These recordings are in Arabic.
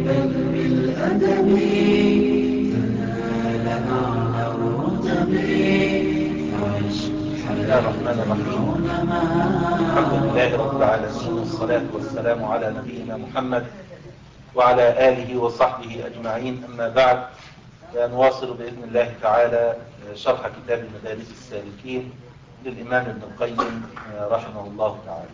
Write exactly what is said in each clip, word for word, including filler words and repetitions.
بل بالأدب تنال أعلى الرتب. بسم الله الرحمن الرحيم. الحمد لله رب العالمين، والصلاة والسلام على نبينا محمد وعلى آله وصحبه أجمعين. أما بعد، نواصل بإذن الله تعالى شرح كتاب مدارس السالكين للإمام ابن القيم رحمه الله تعالى.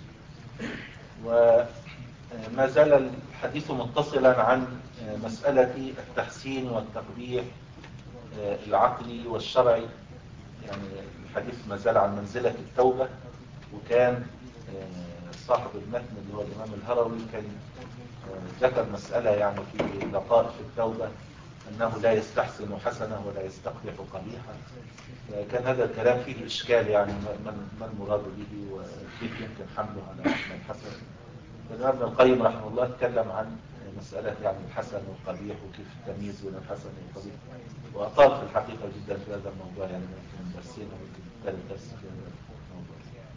وما زال الحديث متصلا عن مسألة التحسين والتقبيح العقلي والشرعي. يعني الحديث ما زال عن منزلة التوبة، وكان صاحب المتن اللي هو الإمام الهروي كان ذكر مسألة يعني في لطائف التوبة أنه لا يستحسن حسنة ولا يستقبح قبيحة. كان هذا الكلام فيه إشكال، يعني ما المراد به وكيف يمكن حمله على معنى الحسن. فالإمام ابن القيم رحمه الله اتكلم عن مسألة يعني الحسن والقبيح وكيف التمييز بين الحسن والقبيح، وأطال في الحقيقة جدا في هذا الموضوع، يعني ممكن درسين وممكن ثلاث درس في هذا الموضوع.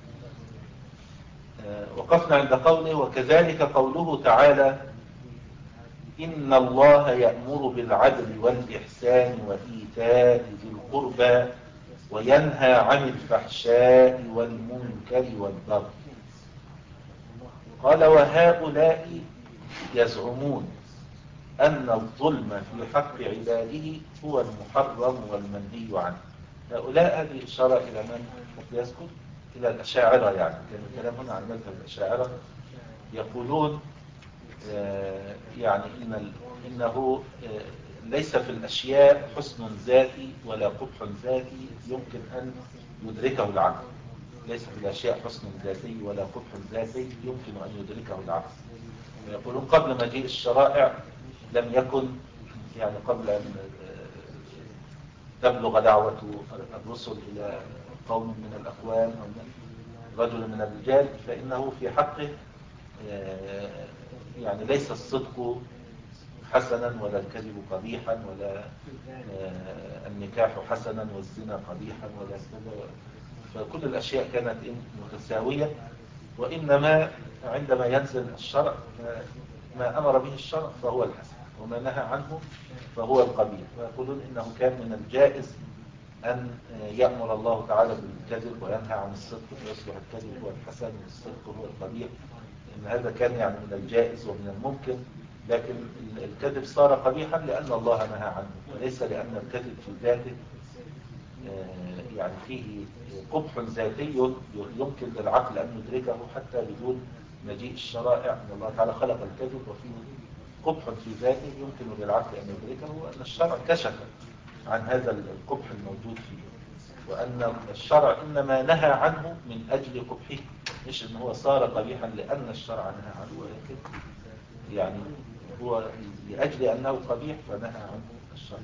وقفنا عند قوله: وكذلك قوله تعالى: إن الله يأمر بالعدل والإحسان وإيتاء ذي القربى وينهى عن الفحشاء والمنكر والبغي. قال: وهؤلاء يزعمون أن الظلم في حق عباده هو المحرم والمنهي عنه. هؤلاء هذه إشارة إلى من يذكر؟ إلى الأشاعرة. يعني كان الكلام هنا عن مذهب الأشاعرة، يقولون آه يعني إن إنه آه ليس في الأشياء حسن ذاتي ولا قبح ذاتي يمكن أن يدركه العقل. ليس في الأشياء حسن ذاتي ولا قبح ذاتي يمكن أن يدركه العقل. ويقولون قبل مجيء الشرائع لم يكن، يعني قبل أن تبلغ دعوة الرسل إلى قوم من الأقوام أو رجل من الرجال، فإنه في حقه يعني ليس الصدق حسنا ولا الكذب قبيحا ولا النكاح حسنا والزنا قبيحا ولا كذا. فكل الأشياء كانت متساوية، وإنما عندما ينزل الشرع ما أمر به الشرع فهو الحسن، وما نهى عنه فهو القبيح. ويقولون إنه كان من الجائز أن يأمر الله تعالى بالكذب وينهى عن الصدق، فيصبح الكذب هو الحسن والصدق هو القبيح. إن هذا كان يعني من الجائز ومن الممكن، لكن الكذب صار قبيحا لأن الله نهى عنه، وليس لأن الكذب في ذاته يعني فيه قبح ذاتي يمكن للعقل أن يدركه حتى بدون مجيء الشرائع. أن الله تعالى خلق الكذب وفيه قبح في ذاته يمكن للعقل أن يدركه، وأن الشرع كشف عن هذا القبح الموجود فيه، وأن الشرع إنما نهى عنه من أجل قبحه، مش إن هو صار قبيحا لأن الشرع نهى عنه، ولكن يعني هو لأجل أنه قبيح فنهى عنه الشرع.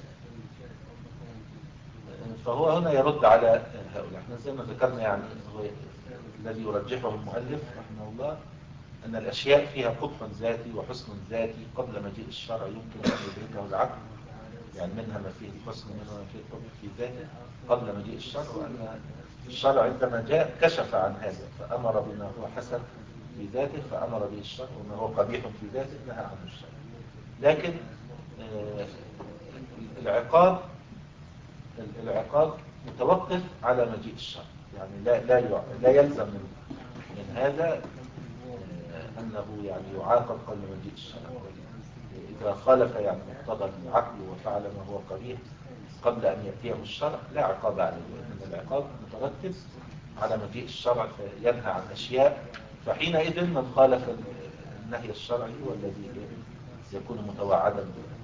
فهو هنا يرد على هؤلاء. احنا زي ما ذكرنا، يعني هو الذي يرجحه المؤلف رحمه الله أن الأشياء فيها قبح ذاتي وحسن ذاتي قبل مجيء الشرع يمكن أن يدركه العقل، يعني منها ما فيه الحسن ومنها ما فيه القبح في ذاته قبل مجيء الشرع، وأن الشرع عندما جاء كشف عن هذا فأمر بما هو حسن في ذاته فأمر به الشرع، وما هو قبيح في ذاته نهى عنه الشرع. لكن آه العقاب العقاب متوقف على مجيء الشرع، يعني لا لا لا يلزم من, من هذا أنه يعني يعاقب قبل مجيء الشرع. إذا خالف يعني مقتضى العقل وفعل ما هو قبيح قبل أن يأتيه الشرع لا عقاب عليه، وإن العقاب مترتب على مجيء الشرع فينهى عن أشياء، فحينئذ من خالف النهي الشرعي هو الذي يكون متوعدا به.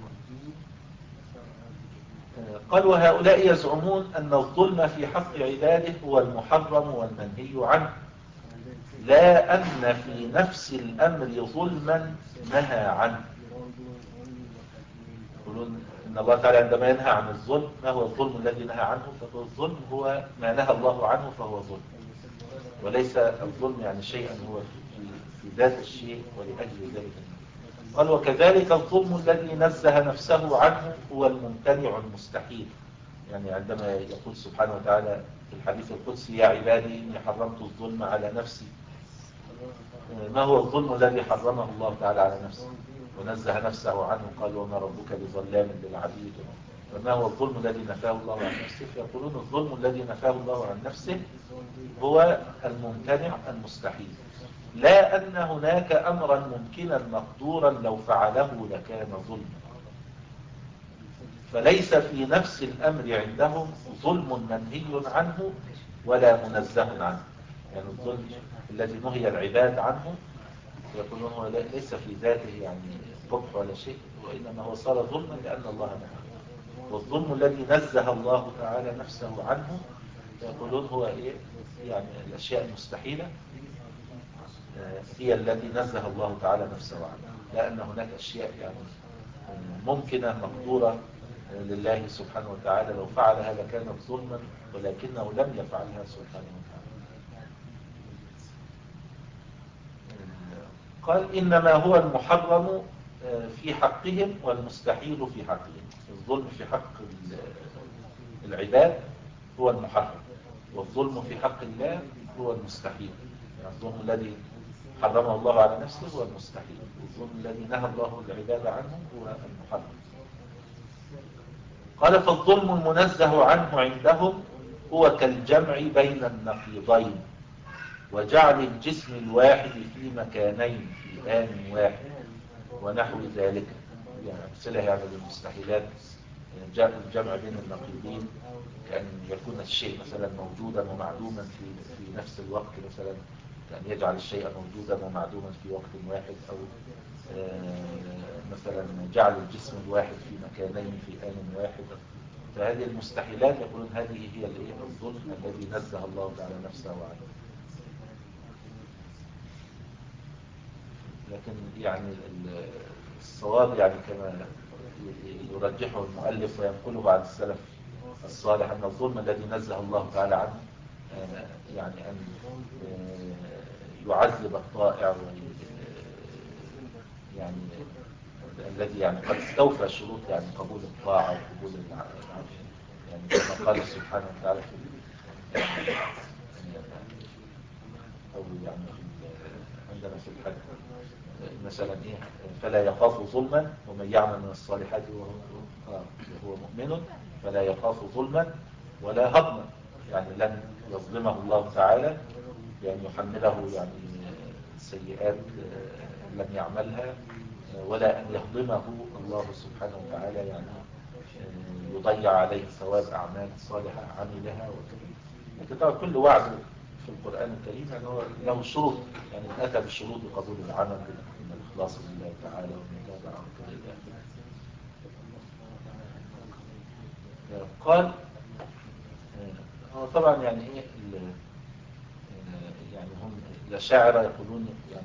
قال: وهؤلاء يزعمون أن الظلم في حق عباده هو المحرم والمنهي عنه، لا أن في نفس الأمر ظلما نهى عنه. يقولون إن الله تعالى عندما ينهى عن الظلم، ما هو الظلم الذي نهى عنه؟ فهو الظلم هو ما نهى الله عنه فهو ظلم، وليس الظلم يعني شيئا هو في, في ذات الشيء ولأجل ذلك. قال: وكذلك الظلم الذي نزه نفسه عنه هو الممتنع المستحيل. يعني عندما يقول سبحانه وتعالى في الحديث القدسي: يا عبادي إني حرمت الظلم على نفسي. ما هو الظلم الذي حرمه الله تعالى على نفسه؟ ونزه نفسه عنه، قال وما ربك بظلام للعبيد، وما هو الظلم الذي نفاه الله عن نفسه؟ فيقولون الظلم الذي نفاه الله عن نفسه هو الممتنع المستحيل، لا أن هناك أمرا ممكنا مقدورا لو فعله لكان ظلما. فليس في نفس الأمر عندهم ظلم منهي عنه ولا منزه عنه. يعني الظلم الذي نهي العباد عنه يقولون هو ليس في ذاته يعني قبح ولا شيء، وإنما هو صار ظلما لأن الله نهى. والظلم الذي نزه الله تعالى نفسه عنه يقولون هو إيه؟ يعني الأشياء المستحيلة هي التي نزه الله تعالى نفسه عنها، لأن هناك أشياء يعني ممكنة مقدورة لله سبحانه وتعالى لو فعلها لكانت ظلما، ولكنه لم يفعلها سبحانه وتعالى. قال إنما هو المحرم في حقهم والمستحيل في حقهم. الظلم في حق العباد هو المحرم، والظلم في حق الله هو المستحيل. يعني الظلم الذي حرمه الله على نفسه هو المستحيل، والظلم الذي نهى الله العباد عنه هو المحرم. قال فالظلم المنزه عنه عندهم هو كالجمع بين النقيضين وجعل الجسم الواحد في مكانين في آن واحد ونحو ذلك. يعني أمثلة يعني للمستحيلات الجمع بين النقيضين، كأن يكون الشيء مثلا موجودا ومعدوما في في نفس الوقت، مثلا كأن يجعل الشيء موجودا ومعدوما في وقت واحد، أو مثلا جعل الجسم الواحد في مكانين في آن واحد. فهذه المستحيلات يقولون هذه هي الظلم الذي نزه الله تعالى نفسه عنه. لكن يعني الصواب يعني كما يرجحه المؤلف وينقله عن السلف الصالح أن الظلم الذي نزه الله تعالى عنه يعني أن يعذب الطائع، يعني الذي يعني قد استوفى شروط يعني قبول الطاعة وقبول العمل، يعني كما قال سبحانه وتعالى في أو يعني عندنا في الحج مثلا إيه فلا يخاف ظلما ومن يعمل من الصالحات وهو, وهو مؤمن فلا يخاف ظلما ولا هضما. يعني لن يظلمه الله تعالى يعني يحمله يعني سيئات لم يعملها، ولا أن يهضمه الله سبحانه وتعالى يعني يضيع عليه ثواب أعمال صالحة عملها وكذا. لكن طبعا كل وعد في القرآن الكريم يعني هو له شروط، يعني أتى بالشروط لقبول العمل من الإخلاص لله تعالى والمتابعة وكذا إلى آخره. قال هو طبعا يعني إيه يعني هم الأشاعرة يقولون يعني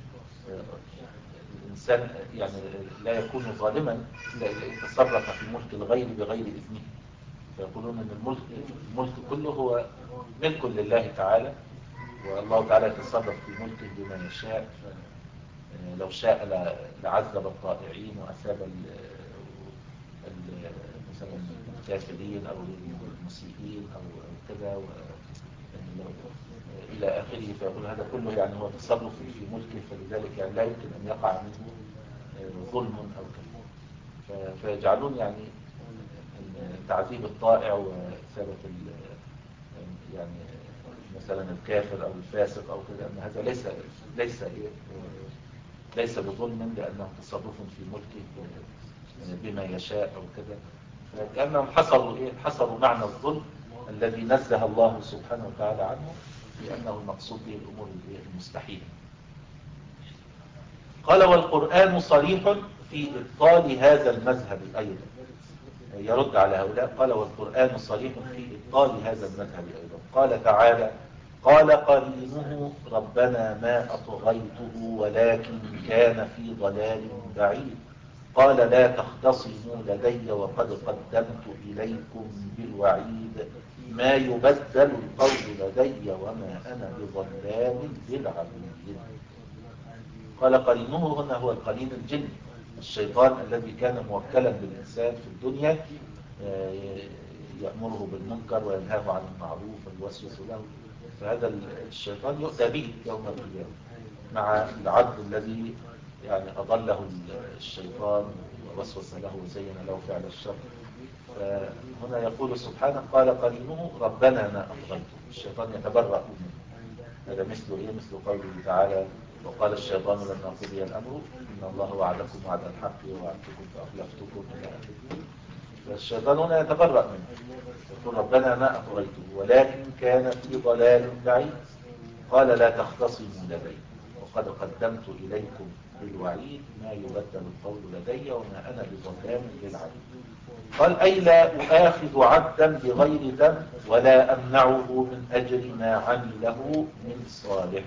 الإنسان يعني لا يكون ظالما إلا إذا تصرف في ملك الغير بغير إذنه. فيقولون أن الملك, الملك كله هو ملك لله تعالى، والله تعالى يتصرف في ملكه بما يشاء. لو شاء لعذب الطائعين وأثاب مثلا الكافرين أو المسيئين أو كذا إلى آخره. فيقول هذا كله يعني هو تصرف في ملكه، فلذلك يعني لا يمكن أن يقع منه ظلم أو كذا. فيجعلون يعني تعذيب الطائع وإثابة يعني مثلا الكافر أو الفاسق أو كذا أن هذا ليس ليس ليس بظلم، لأنه تصرف في ملكه بما يشاء أو كذا. فكأنهم حصروا إيه حصروا معنى الظلم الذي نزه الله سبحانه وتعالى عنه لأنه المقصود به الأمور المستحيلة. قال والقرآن صريح في إبطال هذا المذهب أيضا. يرد على هؤلاء قال والقرآن صريح في إبطال هذا المذهب أيضا. قال تعالى قال قرينه ربنا ما أطغيته ولكن كان في ضلال بعيد قال لا تختصموا لدي وقد قدمت إليكم بالوعيد ما يبدل القول لدي وما أنا بظلام للعبيد. قال قرينه هنا هو القرين الجني الشيطان الذي كان موكلا بالإنسان في الدنيا يأمره بالمنكر وينهاه عن المعروف ويوسوس له. فهذا الشيطان يؤتى به يوم القيامة مع العبد الذي يعني أضله الشيطان ووسوس له وزين له فعل الشر. فهنا يقول سبحانه قال قرينه ربنا ما أطغيته، الشيطان يتبرأ منه. هذا مثل إيه؟ مثل قوله تعالى وقال الشيطان لما قضي الأمر إن الله وعدكم وعد الحق ووعدتكم فأخلفتكم إلى آخره. فالشيطان هنا يتبرأ منه يقول ربنا ما أطغيته ولكن كان في ضلال بعيد. قال لا تختصموا لدي وقد قدمت إليكم بالوعيد ما يبدل القول لدي وما أنا بظلام للعبيد. قال أي لا أؤاخذ عبدا بغير ذنب ولا أمنعه من أجر ما عمله من صالح.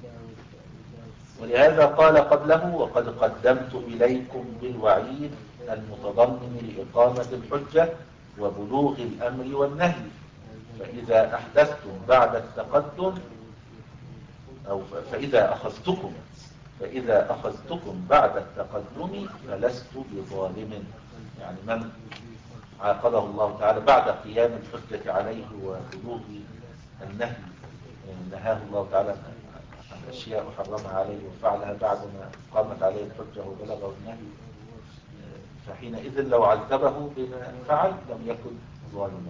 ولهذا قال قبله وقد قدمت إليكم بالوعيد المتضمن لإقامة الحجة وبلوغ الأمر والنهي. فإذا أحدثتم بعد التقدم أو فإذا أخذتكم فإذا أخذتكم بعد التقدم فلست بظالم. يعني من عاقبه الله تعالى بعد قيام الحجة عليه وبلوغ النهي، نهاه الله تعالى عن أشياء وحرمها عليه وفعلها بعدما قامت عليه الحجة وبلغه النهي، فحينئذ لو عذبه بما فعل لم يكن ظالما.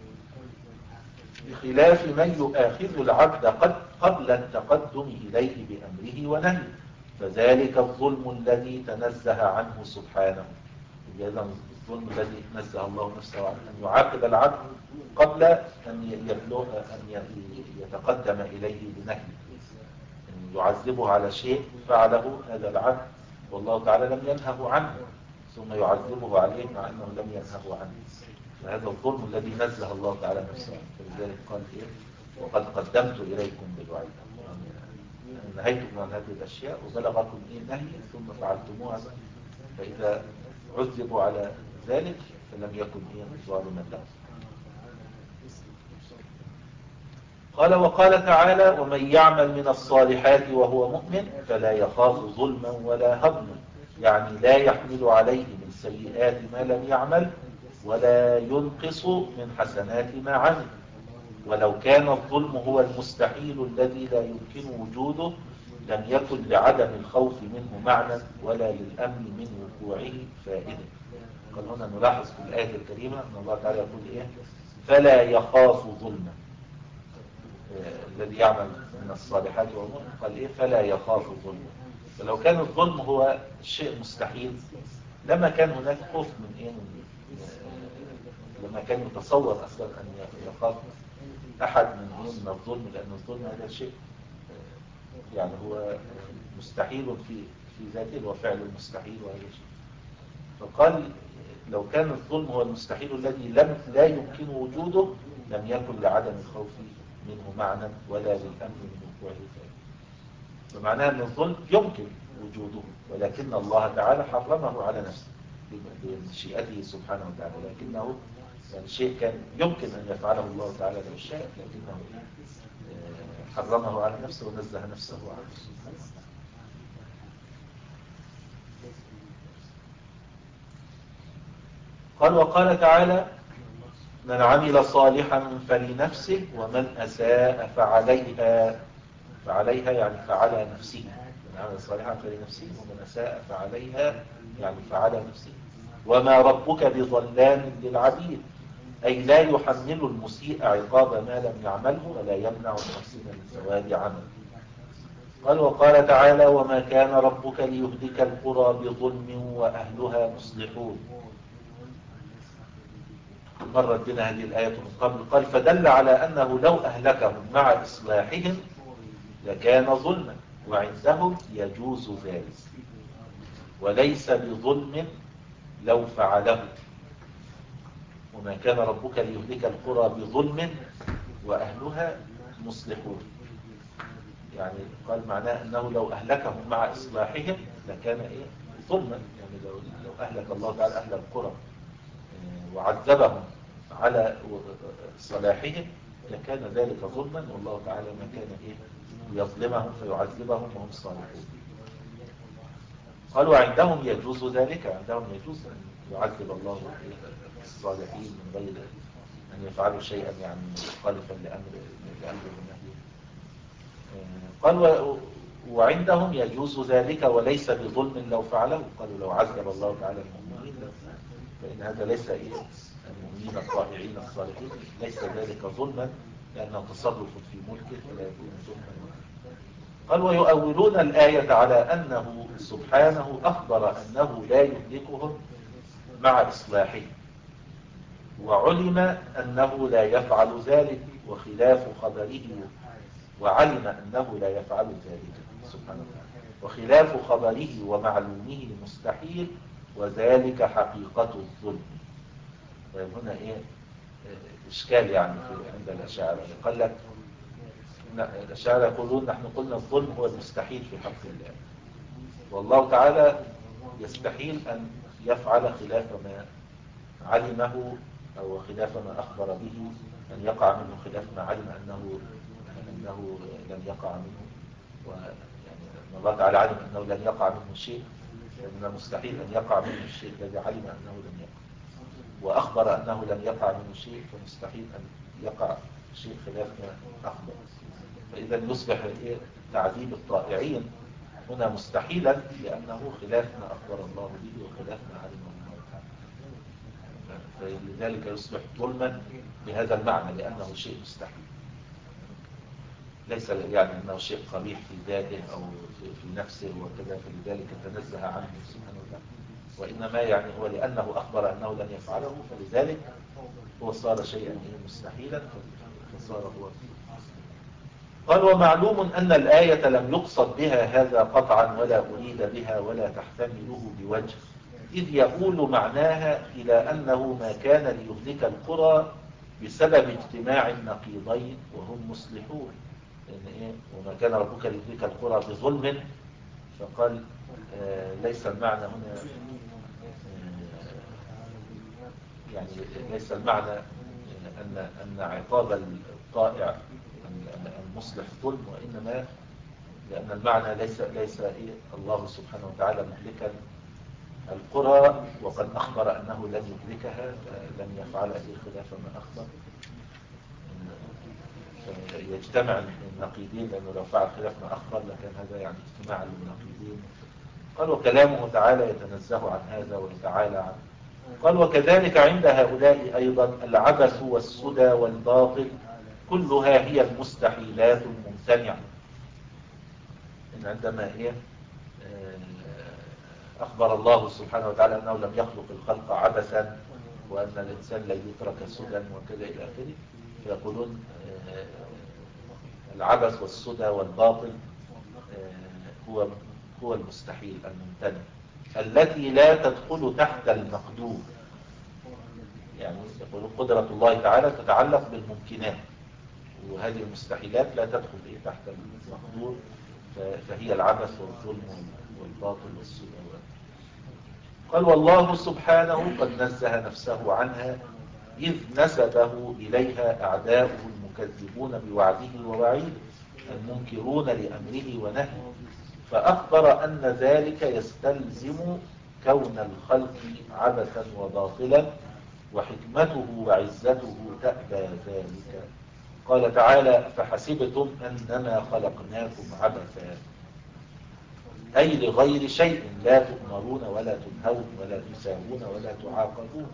بخلاف من يؤاخذ العبد قد قبل التقدم إليه بأمره ونهيه، فذلك الظلم الذي تنزه عنه سبحانه. إذا الظلم الذي نزه الله نفسه عنه أن يعاقب العبد قبل أن يبلغ أن يتقدم إليه بنهيه، أن يعذبه على شيء فعله هذا العبد والله تعالى لم ينهه عنه ثم يعذبه عليه مع أنه لم ينهه عنه. فهذا الظلم الذي نزه الله تعالى نفسه عنه. فلذلك قال إيه وقد قدمت إليكم بالوعيد، يعني نهيتكم عن هذه الأشياء وبلغكم إيه نهي ثم فعلتموها، فإذا عذبوا على ذلك فلم يكن إيه ظالما له. قال وقال تعالى ومن يعمل من الصالحات وهو مؤمن فلا يخاف ظلما ولا هضما، يعني لا يحمل عليه من سيئات ما لم يعمل ولا ينقص من حسنات ما عمل. ولو كان الظلم هو المستحيل الذي لا يمكن وجوده لم يكن لعدم الخوف منه معنى ولا للأمن من وقوعه فائدة. قال هنا نلاحظ في الآية الكريمة أن الله تعالى يقول إيه فلا يخاف ظلما، الذي يعمل من الصالحات والمؤمن قال إيه فلا يخاف ظلما. فلو كان الظلم هو الشيء مستحيل لما كان هناك خوف من إيه من لما كان يتصور أصلا أن يخاف أحد من إيه من الظلم، لأن الظلم هذا شيء يعني هو مستحيل في في ذاته وفعل المستحيل وهذا شيء. فقال لو كان الظلم هو المستحيل الذي لم لا يمكن وجوده لم يكن لعدم الخوف منه معنى ولا للأمن من وقوعه فيه. فمعناه أن الظلم يمكن وجوده ولكن الله تعالى حرمه على نفسه بمشيئته سبحانه وتعالى، لكنه يعني شيء كان يمكن أن يفعله الله تعالى لو شاء لكنه حرمه على نفسه ونزه نفسه عنه. قال وقال تعالى من عمل صالحا فلنفسه ومن أساء فعليها. فعليها يعني فعلى نفسه، من عمل صالحا فلنفسه ومن أساء فعليها يعني فعلى نفسه. وما ربك بظلام للعبيد، أي لا يحمل المسيء عقاب ما لم يعمله ولا يمنع المحسن من ثواب عمله. قال وقال تعالى وما كان ربك ليهلك القرى بظلم وأهلها مصلحون. مرت بنا هذه الآية من قبل. قال فدل على أنه لو أهلكهم مع إصلاحهم لكان ظلما وعندهم يجوز ذلك وليس بظلم لو فعله. وما كان ربك ليهلك القرى بظلم وأهلها مصلحون، يعني قال معناه أنه لو أهلكهم مع إصلاحهم لكان إيه ظلما، يعني لو, لو أهلك الله تعالى أهل القرى وعذبهم على صلاحهم لكان ذلك ظلما، والله تعالى ما كان إيه يظلمهم فيعذبهم وهم صالحون. قالوا عندهم يجوز ذلك، عندهم يجوز أن يعذب الله الصالحين من غير أن يفعلوا شيئا يعني مخالفا لأمر لأمر النهي. قال وعندهم يجوز ذلك وليس بظلم لو فعله. قالوا لو عذب الله تعالى المؤمنين فإن هذا ليس إيه المؤمنين الطائعين الصالحين ليس ذلك ظلما لأنه تصرف في ملكه فلا يكون ظلما. قال ويؤولون الآية على أنه سبحانه أخبر أنه لا يهلكهم مع إصلاحه، وعلم أنه لا يفعل ذلك وخلاف خبره، وعلم أنه لا يفعل ذلك سبحانه وتعالى وخلاف خبره ومعلومه مستحيل، وذلك حقيقة الظلم. طيب هنا إيه إشكال يعني في عند الأشاعرة. قال لك الأشاعرة يقولون نحن قلنا الظلم هو المستحيل في حق الله، والله تعالى يستحيل أن يفعل خلاف ما علمه أو خلاف ما أخبر به، أن يقع منه خلاف ما علم أنه أنه لن يقع منه. ويعني الله تعالى علم أنه لن يقع منه شيء، لأن مستحيل أن يقع منه الشيء الذي علم أنه لن يقع، وأخبر أنه لن يقع منه شيء فمستحيل أن يقع شيء خلاف ما أخبر. فإذا يصبح تعذيب الطائعين هنا مستحيلا لأنه خلاف ما أخبر الله به وخلاف ما علمه الله تعالى، فلذلك يصبح ظلما بهذا المعنى لأنه شيء مستحيل، ليس يعني أنه شيء قبيح في ذاته أو في نفسه وكذا فلذلك تنزه عنه سبحانه وتعالى، وإنما يعني هو لأنه أخبر أنه لن يفعله فلذلك هو صار شيئا مستحيلا فصار هو. قال ومعلوم أن الآية لم يقصد بها هذا قطعا ولا أريد بها ولا تحتمله بوجه، إذ يقول معناها إلى أنه ما كان ليهلك القرى بسبب اجتماع النقيضين وهم مصلحون، لأن إيه وما كان ربك ليهلك القرى بظلم، فقال آه ليس المعنى هنا آه يعني ليس المعنى أن أن عقاب الطائع المصلح ظلم، وإنما لأن المعنى ليس ليس إيه الله سبحانه وتعالى مهلكا القرى وقد أخبر أنه لن يهلكها فلن يفعل إيه خلاف ما أخبر، يجتمع النقيضين، لأنه لو فعل خلاف ما أخبر لكان هذا يعني اجتماع للنقيضين. قال وكلامه تعالى يتنزه عن هذا ويتعالى عنه. قال وكذلك عند هؤلاء أيضا العبث والسدى والباطل كلها هي المستحيلات الممتنعة. إن عندما هي أخبر الله سبحانه وتعالى أنه لم يخلق الخلق عبثا وأن الإنسان لا يترك سدى وكذا إلى آخره، فيقولون العبث والسدى والباطل هو هو المستحيل الممتنع التي لا تدخل تحت المقدور. يعني يقولون قدرة الله تعالى تتعلق بالممكنات، وهذه المستحيلات لا تدخل إيه تحت المقدور، فهي العبث والظلم والباطل والسدى. قال والله سبحانه قد نزه نفسه عنها إذ نسبه إليها أعداؤه المكذبون بوعده ووعيده المنكرون لأمره ونهيه، فأخبر أن ذلك يستلزم كون الخلق عبثا وباطلا وحكمته وعزته تأبى ذلك. قال تعالى فحسبتم أنما خلقناكم عبثا أي لغير شيء لا تؤمرون ولا تنهون ولا تساوون ولا تعاقبون،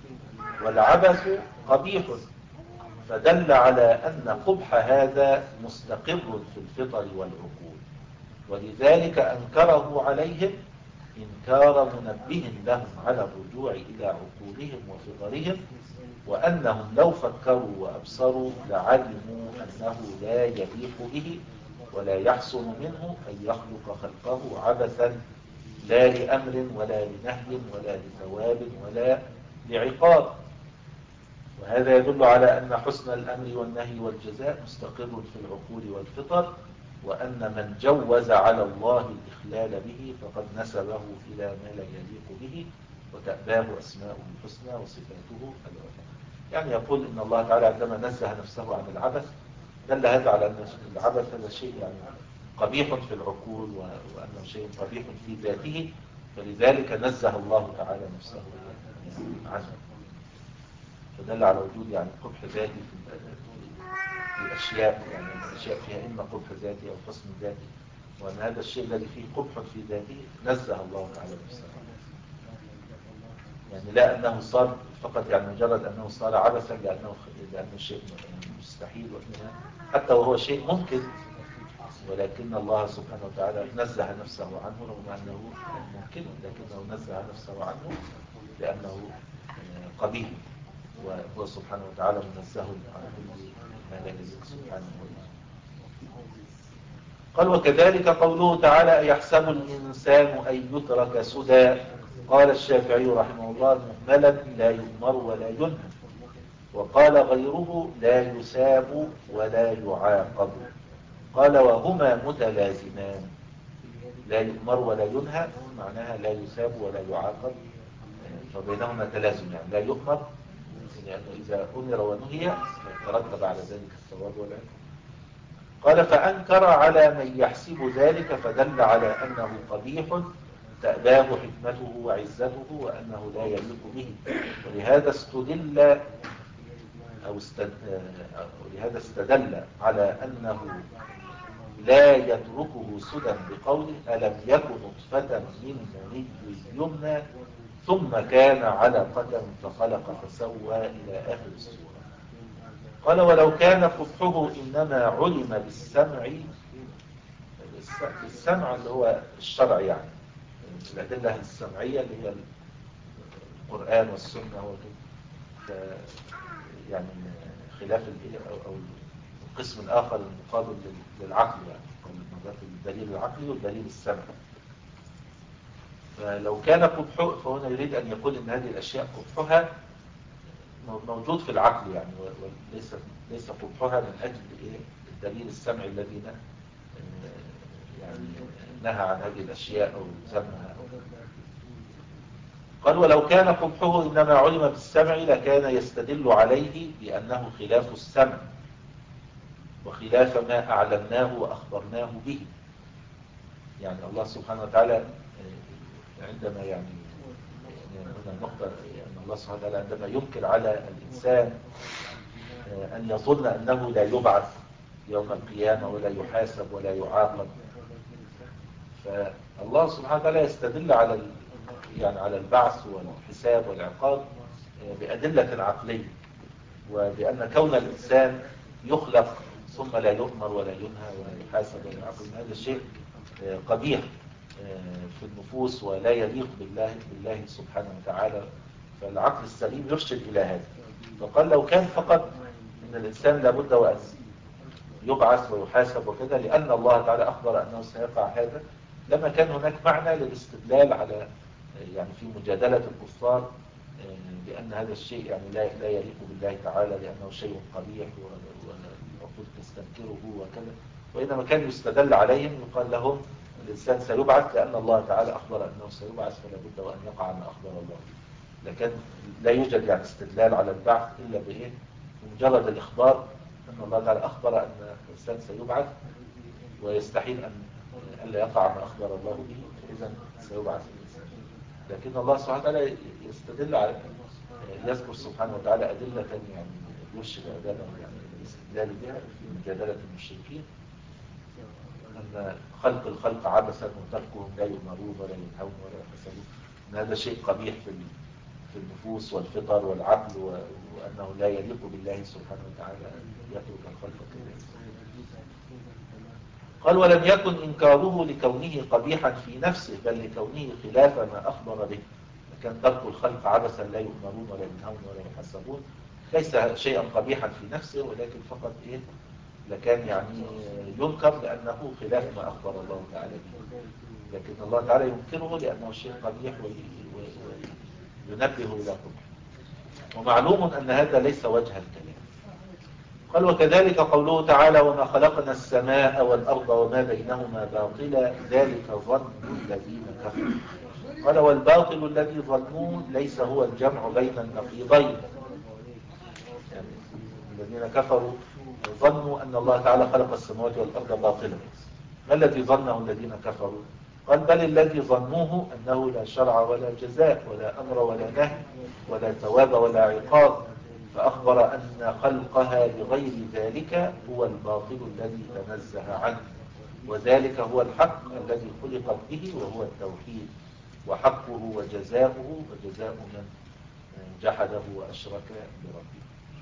والعبث قبيح، فدل على أن قبح هذا مستقر في الفطر والعقول، ولذلك أنكره عليهم إنكار منبه لهم على الرجوع إلى عقولهم وفطرهم، وأنهم لو فكروا وأبصروا لعلموا أنه لا يليق به ولا يحسن منه أن يخلق خلقه عبثا لا لأمر ولا لنهي ولا لثواب ولا لعقاب. وهذا يدل على أن حسن الأمر والنهي والجزاء مستقر في العقول والفطر، وأن من جوز على الله الإخلال به فقد نسبه إلى ما لا يليق به وتأباه أسماؤه الحسنى وصفاته العلى. يعني يقول إن الله تعالى عندما نزه نفسه عن العبث دل هذا على أن العبث هذا شيء يعني قبيح في العقول وأنه شيء قبيح في ذاته، فلذلك نزه الله تعالى نفسه عنه، فدل على وجود يعني قبح ذاتي في الأشياء، يعني الأشياء فيها إما قبح ذاتي أو حسن ذاتي، وأن هذا الشيء الذي فيه قبح في ذاته نزه الله تعالى نفسه، يعني لا أنه صار فقط يعني مجرد أنه صار عبثا لأنه لأنه شيء مستحيل، حتى وهو شيء ممكن، ولكن الله سبحانه وتعالى نزه نفسه عنه رغم أنه ممكن، لكنه نزه نفسه عنه لأنه قبيح، وهو سبحانه وتعالى منزه عن كل ما لا يليق سبحانه وتعالى. قال وكذلك قوله تعالى أيحسب الإنسان أن يترك سدى. قال الشافعي رحمه الله مهملا لا يؤمر ولا ينهى، وقال غيره لا يساب ولا يعاقب. قال وهما متلازمان، لا يؤمر ولا ينهى معناها لا يساب ولا يعاقب، فبينهما تلازم، يعني لا يؤمر لأنه إذا أمر ونهي يترتب على ذلك الثواب والعقاب. قال فأنكر على من يحسب ذلك فدل على أنه قبيح تأباه حكمته وعزته وأنه لا يليق به، ولهذا استدل أو استد... ولهذا استدل على أنه لا يتركه سدى بقوله ألم يكن نطفة من مني يمنى ثم كان علقة فخلق فسوى إلى آخر السورة. قال ولو كان قبحه إنما علم بالسمع، بالسمع اللي هو الشرع، يعني الأدلة السمعية اللي هي القرآن والسنة هو يعني خلاف أو القسم الآخر المقابل للعقل، يعني الدليل العقلي والدليل السمعي. فلو كان قبحه، فهنا يريد أن يقول إن هذه الأشياء قبحها موجود في العقل، يعني وليس ليس قبحها من أجل إيه الدليل السمعي الذي يعني نهى عن هذه الأشياء أو ذمها. قال ولو كان قبحه إنما علم بالسمع لكان يستدل عليه بأنه خلاف السمع وخلاف ما أعلمناه وأخبرناه به. يعني الله سبحانه وتعالى عندما يعني هنا النقطة أن الله سبحانه وتعالى عندما ينكر على الإنسان أن يظن أنه لا يبعث يوم القيامة ولا يحاسب ولا يعاقب، فالله سبحانه وتعالى يستدل على يعني على البعث والحساب والعقاب بأدلة عقلية، وبأن كون الإنسان يخلق ثم لا يؤمر ولا ينهى ولا يحاسب ولا يعاقب هذا شيء قبيح في النفوس ولا يليق بالله بالله سبحانه وتعالى، فالعقل السليم يرشد إلى هذا. فقال لو كان فقط إن الإنسان لابد وأن يبعث ويحاسب وكذا لأن الله تعالى أخبر أنه سيقع هذا، لما كان هناك معنى للاستدلال على يعني في مجادلة الكفار بأن هذا الشيء يعني لا لا يليق بالله تعالى لأنه شيء قبيح والعقول تستنكره وكذا، وإنما كان يستدل عليهم يقال لهم الإنسان سيبعث لأن الله تعالى أخبر أنه سيبعث فلا بد وأن يقع ما أخبر الله. لكن لا يوجد يعني استدلال على البعث إلا بإيه؟ بمجرد الإخبار أن الله تعالى أخبر أن الإنسان سيبعث ويستحيل أن ألا يقع ما أخبر الله به، فإذا سيبعث الإنسان. لكن الله سبحانه وتعالى يستدل على يذكر سبحانه وتعالى أدلة يعني يرشد أدلة يعني الاستدلال بها في مجادلة المشركين، أن خلق الخلق عبثا وتركهم لا يؤمرون ولا ينهون ولا يحسبون، أن هذا شيء قبيح في في النفوس والفطر والعقل، وأنه لا يليق بالله سبحانه وتعالى أن يترك الخلق كذلك. قال ولم يكن إنكاره لكونه قبيحا في نفسه بل لكونه خلاف ما أخبر به، كان ترك الخلق عبثا لا يؤمرون ولا ينهون ولا يحسبون ليس شيئا قبيحا في نفسه، ولكن فقط إيه لكان يعني ينكر لأنه خلاف ما أخبر الله تعالى به، لكن الله تعالى ينكره لأنه شيء قبيح وينبه إلى قبح. ومعلوم أن هذا ليس وجه الكلام. قال وكذلك قوله تعالى وما خلقنا السماء والأرض وما بينهما باطلا ذلك ظن الذين كفروا. قال والباطل الذي ظنوه ليس هو الجمع بين النقيضين، يعني الذين كفروا ظنوا أن الله تعالى خلق السماوات والأرض باطلا. ما الذي ظنه الذين كفروا؟ قال بل الذي ظنوه أنه لا شرع ولا جزاء ولا أمر ولا نهي ولا ثواب ولا عقاب، فأخبر أن خلقها بغير ذلك هو الباطل الذي تنزه عنه، وذلك هو الحق الذي خلقت به وهو التوحيد، وحقه وجزاؤه وجزاء من جحده وأشرك بربه.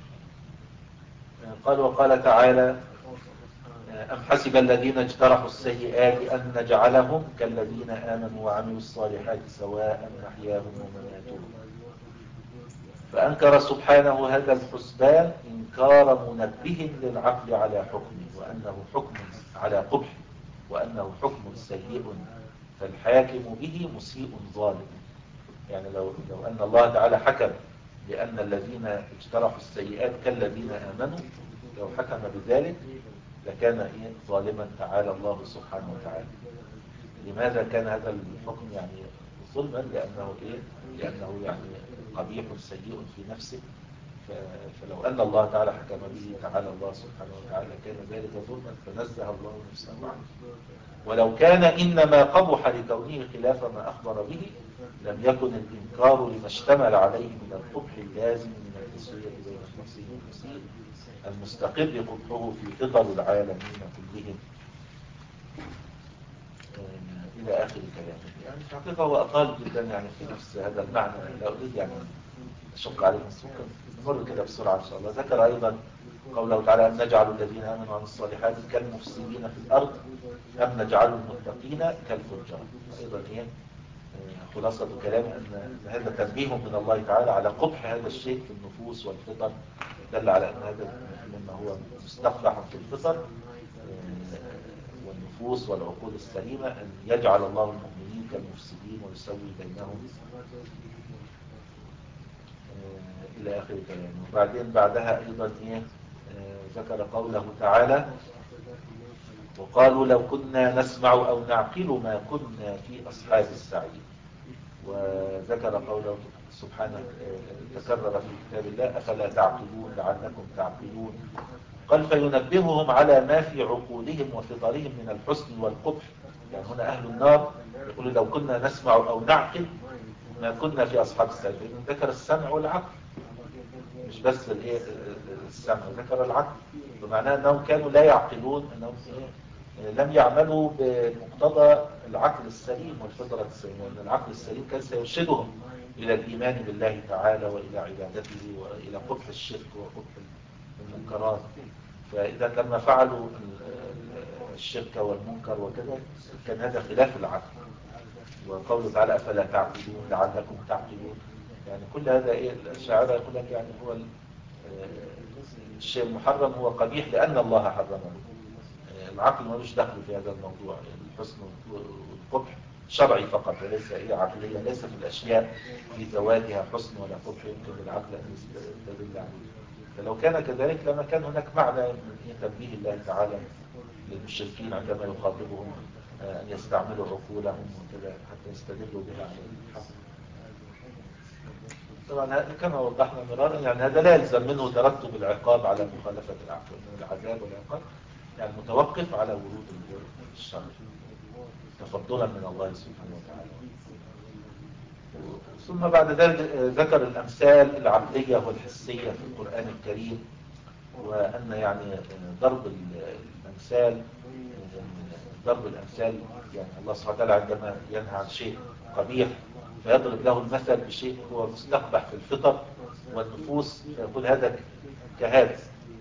قال وقال تعالى أم حسب الذين اجترحوا السيئات أن نجعلهم كالذين آمنوا وعملوا الصالحات سواء محياهم ومماتهم. فأنكر سبحانه هذا الحسبان إنكار منبه للعقل على حكمه، وأنه حكم على قبح، وأنه حكم سيء، فالحاكم به مسيء ظالم. يعني لو, لو أن الله تعالى حكم بأن الذين اجترحوا السيئات كالذين آمنوا، لو حكم بذلك لكان إيه ظالما تعالى الله سبحانه وتعالى. لماذا كان هذا الحكم يعني ظلما؟ لأنه إيه؟ لأنه يعني قبيح سيء في نفسه. فلو أن الله تعالى حكم به تعالى الله سبحانه وتعالى كان ذلك ظلما، فنزه الله نفسه عنه. ولو كان إنما قبح لكونه خلاف ما أخبر به لم يكن الإنكار لما اشتمل عليه من القبح اللازم من التسوية بين المحسن والمسيء المستقر قبحه في فطر العالمين كلهم، إلى آخر كلامه. يعني في الحقيقة هو أطال جدا يعني في نفس هذا المعنى، لا أريد يعني أشق عليكم، ممكن نمر كده بسرعة إن شاء الله. ذكر أيضا قوله تعالى أم نجعل الذين آمنوا وعملوا الصالحات كالمفسدين في الأرض أم نجعل المتقين كالفجار. أيضا إيه خلاصة كلام أن هذا تنبيه من الله تعالى على قبح هذا الشيء في النفوس والفطر، دل على أن هذا مما هو مستقبح في الفطر والنفوس والعقول السليمة، أن يجعل الله المؤمنين كالمفسدين ويسوي بينهم إلى آخر كلامه. وبعدين بعدها أيضا إيه ذكر قوله تعالى وقالوا لو كنا نسمع أو نعقل ما كنا في أصحاب السعير. وذكر قوله سبحانه تكرر في كتاب الله أفلا تعقلون لعلكم تعقلون. قال فينبههم على ما في عقولهم وفطرهم من الحسن والقبح. يعني هنا أهل النار يقولوا لو كنا نسمع أو نعقل ما كنا في أصحاب السعير. ذكر السمع والعقل، مش بس الايه السمع، ذكر العقل، بمعنى أنهم كانوا لا يعقلون، أنهم لم يعملوا بمقتضى العقل السليم والفطرة السليمة، وأن العقل السليم كان سيرشدهم إلى الإيمان بالله تعالى وإلى عبادته وإلى قبح الشرك وقبح المنكرات. فإذا لما فعلوا الشرك والمنكر وكذا كان هذا خلاف العقل. وقوله تعالى أفلا تعقلون لعلكم تعقلون، يعني كل هذا إيه الشاعر يقول لك يعني هو الشيء المحرم هو قبيح لأن الله حرمه. العقل ملوش دخل في هذا الموضوع. الحسن والقبح شرعي فقط وليس ايه عقليا، ليس في الاشياء في ذواتها حسن ولا قبح يمكن للعقل ان يستدل عليه. فلو كان كذلك لما كان هناك معنى من تنبيه الله تعالى للمشركين عندما يخاطبهم ان يستعملوا عقولهم وكذا حتى يستدلوا بها على الحق. طبعا كما وضحنا مرارا يعني هذا لا يلزم منه ترتب العقاب على مخالفة العقل، من العذاب والعقاب يعني متوقف على ورود الشرع تفضلا من الله سبحانه وتعالى. ثم بعد ذلك ذكر الأمثال العقلية والحسية في القرآن الكريم، وأن يعني ضرب الأمثال ضرب الأمثال يعني الله سبحانه وتعالى عندما ينهى عن شيء قبيح فيضرب له المثل بشيء هو مستقبح في الفطر والنفوس، فيقول هذا كهذا.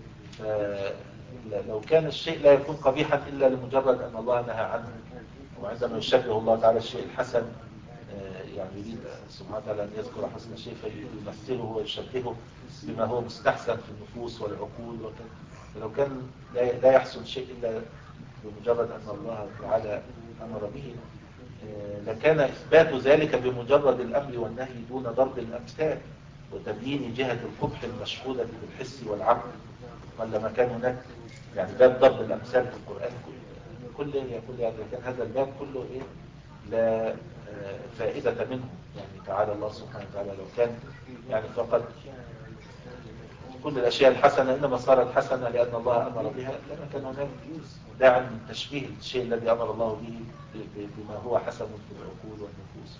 لو كان الشيء لا يكون قبيحا إلا لمجرد أن الله نهى عنه، وعندما يشبه الله تعالى الشيء الحسن يعني يريد سبحانه وتعالى أن يذكر حسن الشيء فيمثله ويشبهه بما هو مستحسن في النفوس والعقول وكذا. فلو كان لا يحسن شيء إلا بمجرد أن الله تعالى أمر به لكان إثبات ذلك بمجرد الأمر والنهي دون ضرب الأمثال وتبيين جهة القبح المشهودة بالحس والعقل. قال لما كان هناك يعني باب ضرب الأمثال في القرآن كله يقول يعني كان هذا الباب كله إيه لا فائدة منه. يعني تعالى الله سبحانه وتعالى لو كان يعني فقط كل الأشياء الحسنة إنما صارت حسنة لأن الله أمر بها لما كان هناك داعي من تشبيه الشيء الذي أمر الله به بما هو حسن في العقول والنفوس.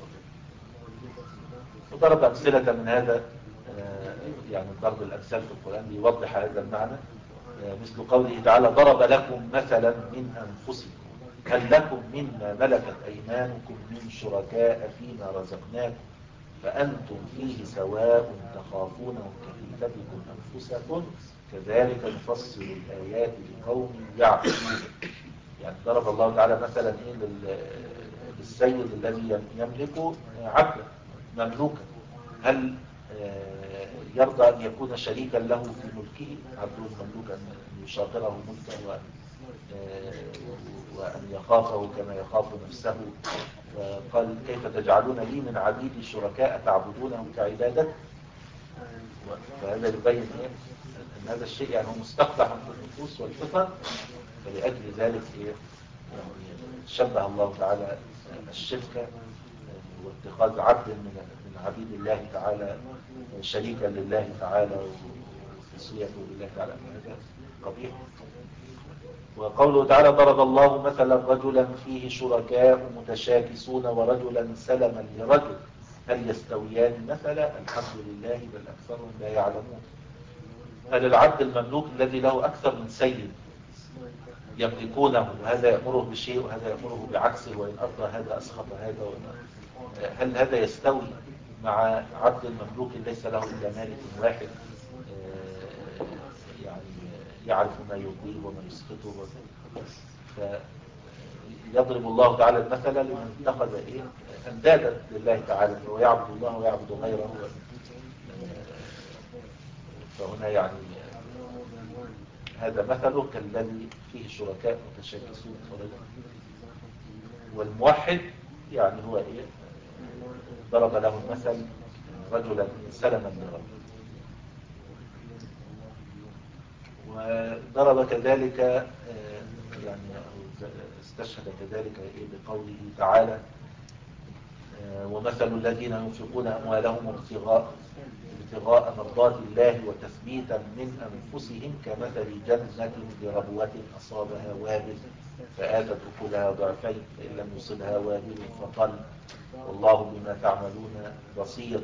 وضرب أمثلة من هذا يعني ضرب الأمثال في القرآن ليوضح هذا المعنى، مثل قوله تعالى ضرب لكم مثلا من أنفسكم. هل لكم مما ملكت أيمانكم من شركاء فيما رزقناكم فأنتم فيه سواء تخافونهم كخيفتكم أنفسكم كذلك نفصل الآيات لقوم يعقلون. يعني ضرب الله تعالى مثلا إيه للسيد الذي يملك عبدا مملوكا، هل يرضى أن يكون شريكا له في ملكه عبده مملوكا أن يشاطره ملكا وأن وأن يخافه كما يخاف نفسه؟ فقال كيف تجعلون لي من عبيدي شركاء تعبدونهم كعبادتي؟ فهذا يبين إيه؟ أن هذا الشيء يعني هو مستقبح في النفوس والفطر، فلأجل ذلك إيه؟ يعني شبه الله تعالى الشرك واتخاذ عبد من من عبيد الله تعالى شريكا لله تعالى وتسويته لله تعالى، هذا قبيح. وقوله تعالى ضرب الله مثلا رجلا فيه شركاء متشاكسون ورجلا سلما لرجل هل يستويان مثلا الحمد لله بل أكثرهم لا يعلمون. هل العبد المملوك الذي له أكثر من سيد يملكونه وهذا يأمره بشيء وهذا يأمره بعكسه وإن أرضى هذا أسخط هذا، هل هذا يستوي مع عبد المملوك ليس له إلا مالك واحد يعني يعرف ما يرضيه وما يسخطه؟ فيضرب الله تعالى المثل لمن اتخذ إيه أندادا لله تعالى ويعبد الله ويعبد غيره. فهنا يعني هذا مثله كالذي فيه شركاء متشاكسون. والموحد يعني هو إيه ضرب له المثل رجلا سلما لرجل. وضرب كذلك يعني استشهد كذلك بقوله تعالى ومثل الذين ينفقون أموالهم ابتغاء ابتغاء مرضات الله وتثبيتا من أنفسهم كمثل جنة بربوة أصابها وابل فآتت أكلها ضعفين فإن لم يصبها وابل فطل والله بما تعملون بصير.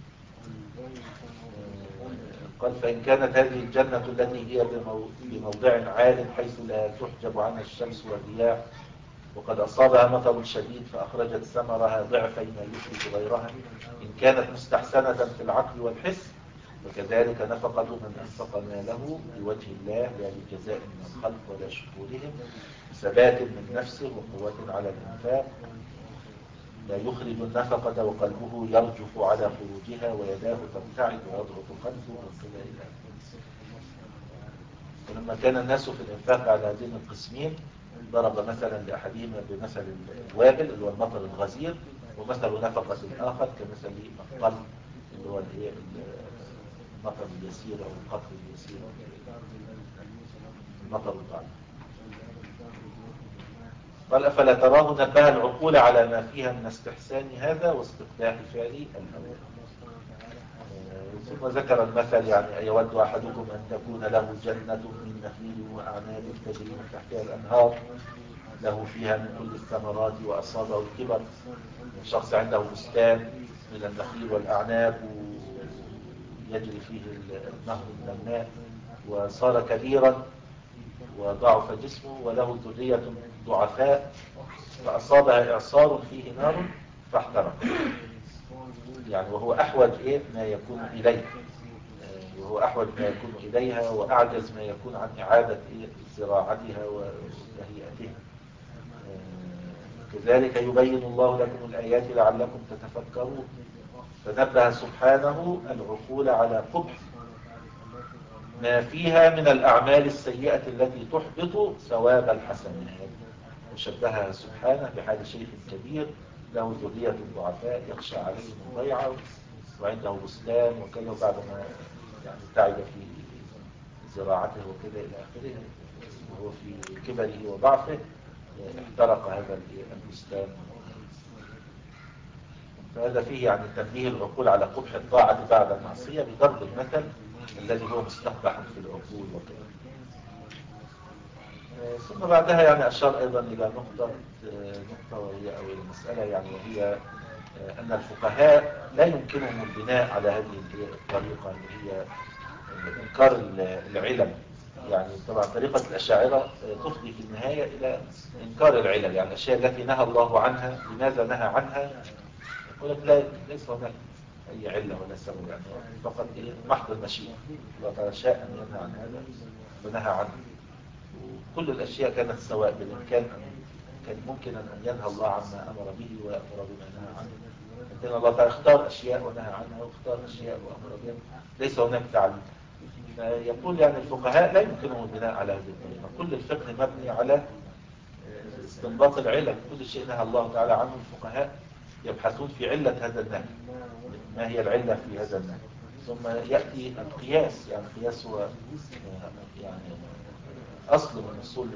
قال فإن كانت هذه الجنة التي هي بموضع عال حيث لا تحجب عنها الشمس والرياح وقد أصابها مطر شديد فأخرجت ثمرها ضعفين ما يخرج غيرها إن كانت مستحسنة في العقل والحس وكذلك نفقة من أنفق ماله لوجه الله لا لجزاء من الخلق ولا شكورهم ثبات من نفسه وقوة على الإنفاق لا يخرج النفقة وقلبه يرجف على خروجها ويداه تبتعد ويضغط قلبه وكذا إلى آخره. ولما كان الناس في الإنفاق على هذين القسمين ضرب مثلا لأحدهما بمثل الوابل اللي هو المطر الغزير ومثل نفقة الآخر كمثل القلب اللي هو المطر اليسير أو القطر اليسير المطر الضعيف. قال أفلا تراه نبه العقول على ما فيها من استحسان هذا واستقباح فعل الأول. ثم ذكر المثل يعني أيود أحدكم أن تكون له جنة من نخيل وأعناب تجري من تحتها الأنهار له فيها من كل الثمرات وأصابه الكبر. شخص عنده بستان من النخيل والأعناب ويجري فيه النهر من الماء وصار كبيرا وضعف جسمه وله ذرية ضعفاء فأصابها إعصار فيه نار فاحترق. يعني وهو أحوج إيه ما يكون إليه وهو أحوج ما يكون إليها وأعجز ما يكون عن إعادة إيه زراعتها وتهيئتها. كذلك يبين الله لكم الآيات لعلكم تتفكرون. فنبه سبحانه العقول على قبح ما فيها من الأعمال السيئة التي تحبط ثواب الحسنات وشبهها سبحانه بحال شيخ كبير له ذرية ضعفاء يخشى عليهم الضيعة وعنده بستان وكذا بعدما يعني تعب في زراعته وكذا إلى آخره وهو في كبره وضعفه احترق هذا البستان. فهذا فيه يعني تنبيه العقول على قبح الطاعة بعد المعصية بضرب المثل الذي هو مستقبح في العقول وكذا. ثم بعدها يعني أشار أيضا إلى نقطة نقطة وهي أو إلى مسألة يعني وهي أن الفقهاء لا يمكنهم البناء على هذه الطريقة اللي هي إنكار العلم يعني طبعا طريقة الأشاعرة تفضي في النهاية إلى إنكار العلل، يعني الأشياء التي نهى الله عنها لماذا نهى عنها؟ يقول لك لا، ليس هناك أي علة ولا سبب، يعني فقط إيه؟ محض المشيئة. الله تعالى شاء أن ينهى عن هذا فنهى عنه. وكل الأشياء كانت سواء، بالإمكان أن كان ممكن أن ينهى الله عما أمر به ويأمر بما نهى عنه، لكن الله تعالى اختار أشياء ونهى عنها، واختار أشياء وأمر بها، ليس هناك تعليل. فيقول يعني الفقهاء لا يمكنهم البناء على هذه الطريقة. كل الفقه مبني على استنباط العلل، كل شيء نهى الله تعالى عنه الفقهاء يبحثون في علة هذا النهي، ما هي العلة في هذا النهي، ثم يأتي القياس. يعني القياس هو يعني أصل من أصول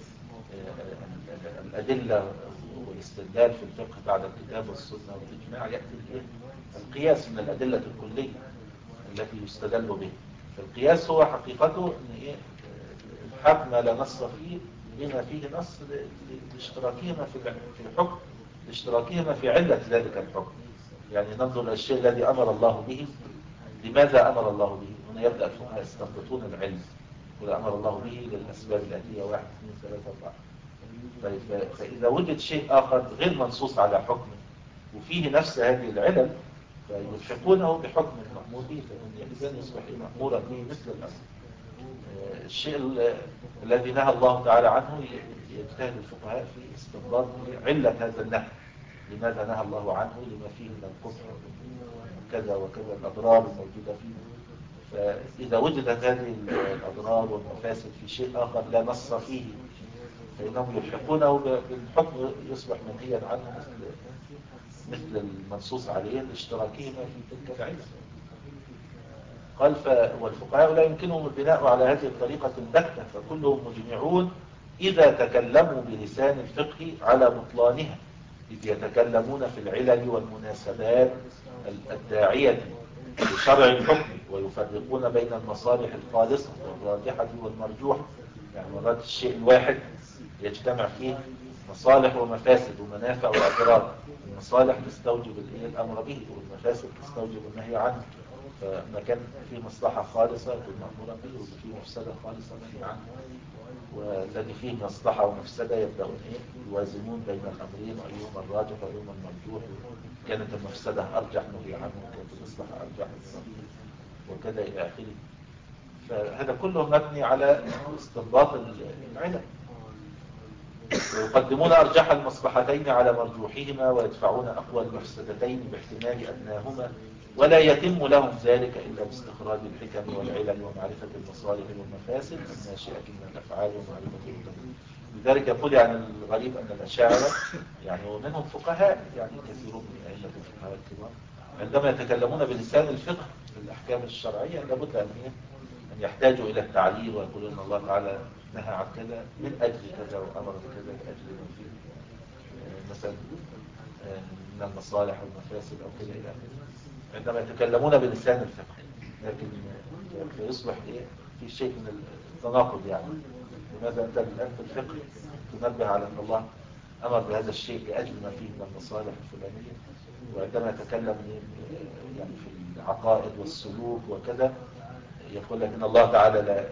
الأدلة والاستدلال في الفقه بعد الكتاب والسنة والإجماع. يأتي القياس من الأدلة الكلية التي يستدل به. فالقياس هو حقيقته ان ايه؟ الحق ما لا نص فيه بما فيه نص لاشتراكهما في الحكم، لاشتراكهما في علة ذلك الحكم. يعني ننظر للشيء الذي أمر الله به، لماذا أمر الله به؟ هنا يبدأ الفقهاء يستنبطون العلم، ولا أمر الله به للأسباب الآتية واحد اثنين ثلاثة أربعة. طيب فإذا وجد شيء آخر غير منصوص على حكمه وفيه نفس هذه العلل فيلحقونه بحكم المأمور به، فإن إذن يصبح مأمورا به مثل الأصل. الشيء الذي نهى الله تعالى عنه يجتهد الفقهاء في استنباط علة هذا النهي، لماذا نهى الله عنه، لما فيه من الكفر كذا وكذا الأضرار الموجودة فيه. فإذا وجدت هذه الأضرار والمفاسد في شيء آخر لا نص فيه فإنهم يلحقونه بالحكم يصبح منهيا عنه مثل مثل المنصوص عليه لاشتراكهما في تلك العلة. قال ف... والفقهاء لا يمكنهم البناء على هذه الطريقة البتة، فكلهم مجمعون إذا تكلموا بلسان الفقه على بطلانها، إذ يتكلمون في العلل والمناسبات الداعية لشرع الحكم، ويفرقون بين المصالح الخالصة والراجحة والمرجوحة. يعني مرات الشيء الواحد يجتمع فيه مصالح ومفاسد ومنافع وأضرار. المصالح تستوجب الأمر به، والمفاسد تستوجب النهي عنه. فما كان فيه مصلحة خالصة يكون مأمورا به، والذي فيه مفسدة خالصة نهي عنه، والذي فيه مصلحة ومفسدة يبدأون إيه يوازنون بين الأمرين وأيهما الراجح وأيهما المرجوح. كانت المفسدة أرجح نهي عنه، وكانت المصلحة أرجح وكذا إلى آخره. فهذا كله مبني على استنباط العلم. ويقدمون أرجح المصلحتين على مرجوحهما، ويدفعون أقوى المفسدتين باحتمال أدناهما، ولا يتم لهم ذلك إلا باستخراج الحكم والعلل ومعرفة المصالح والمفاسد الناشئة من الأفعال ومعرفة الأمور. لذلك يقول يعني الغريب أن الأشاعرة يعني ومنهم فقهاء، يعني كثيرون من أئمة الفقهاء الكبار عندما يتكلمون بلسان الفقه في الأحكام الشرعية لابد أن أن يحتاجوا إلى التعليل، ويقولون أن الله تعالى نهى عن كذا من أجل كذا وأمر بكذا لأجل ما فيه مثلا من المصالح والمفاسد أو كذا إلى آخره عندما يتكلمون بلسان الفقه. لكن فيصبح إيه في شيء من التناقض. يعني لماذا أنت الآن في الفقه تنبه على أن الله أمر بهذا الشيء لأجل ما فيه من المصالح الفلانية، وعندما يتكلم يعني في العقائد والسلوك وكذا يقول لك إن الله تعالى لا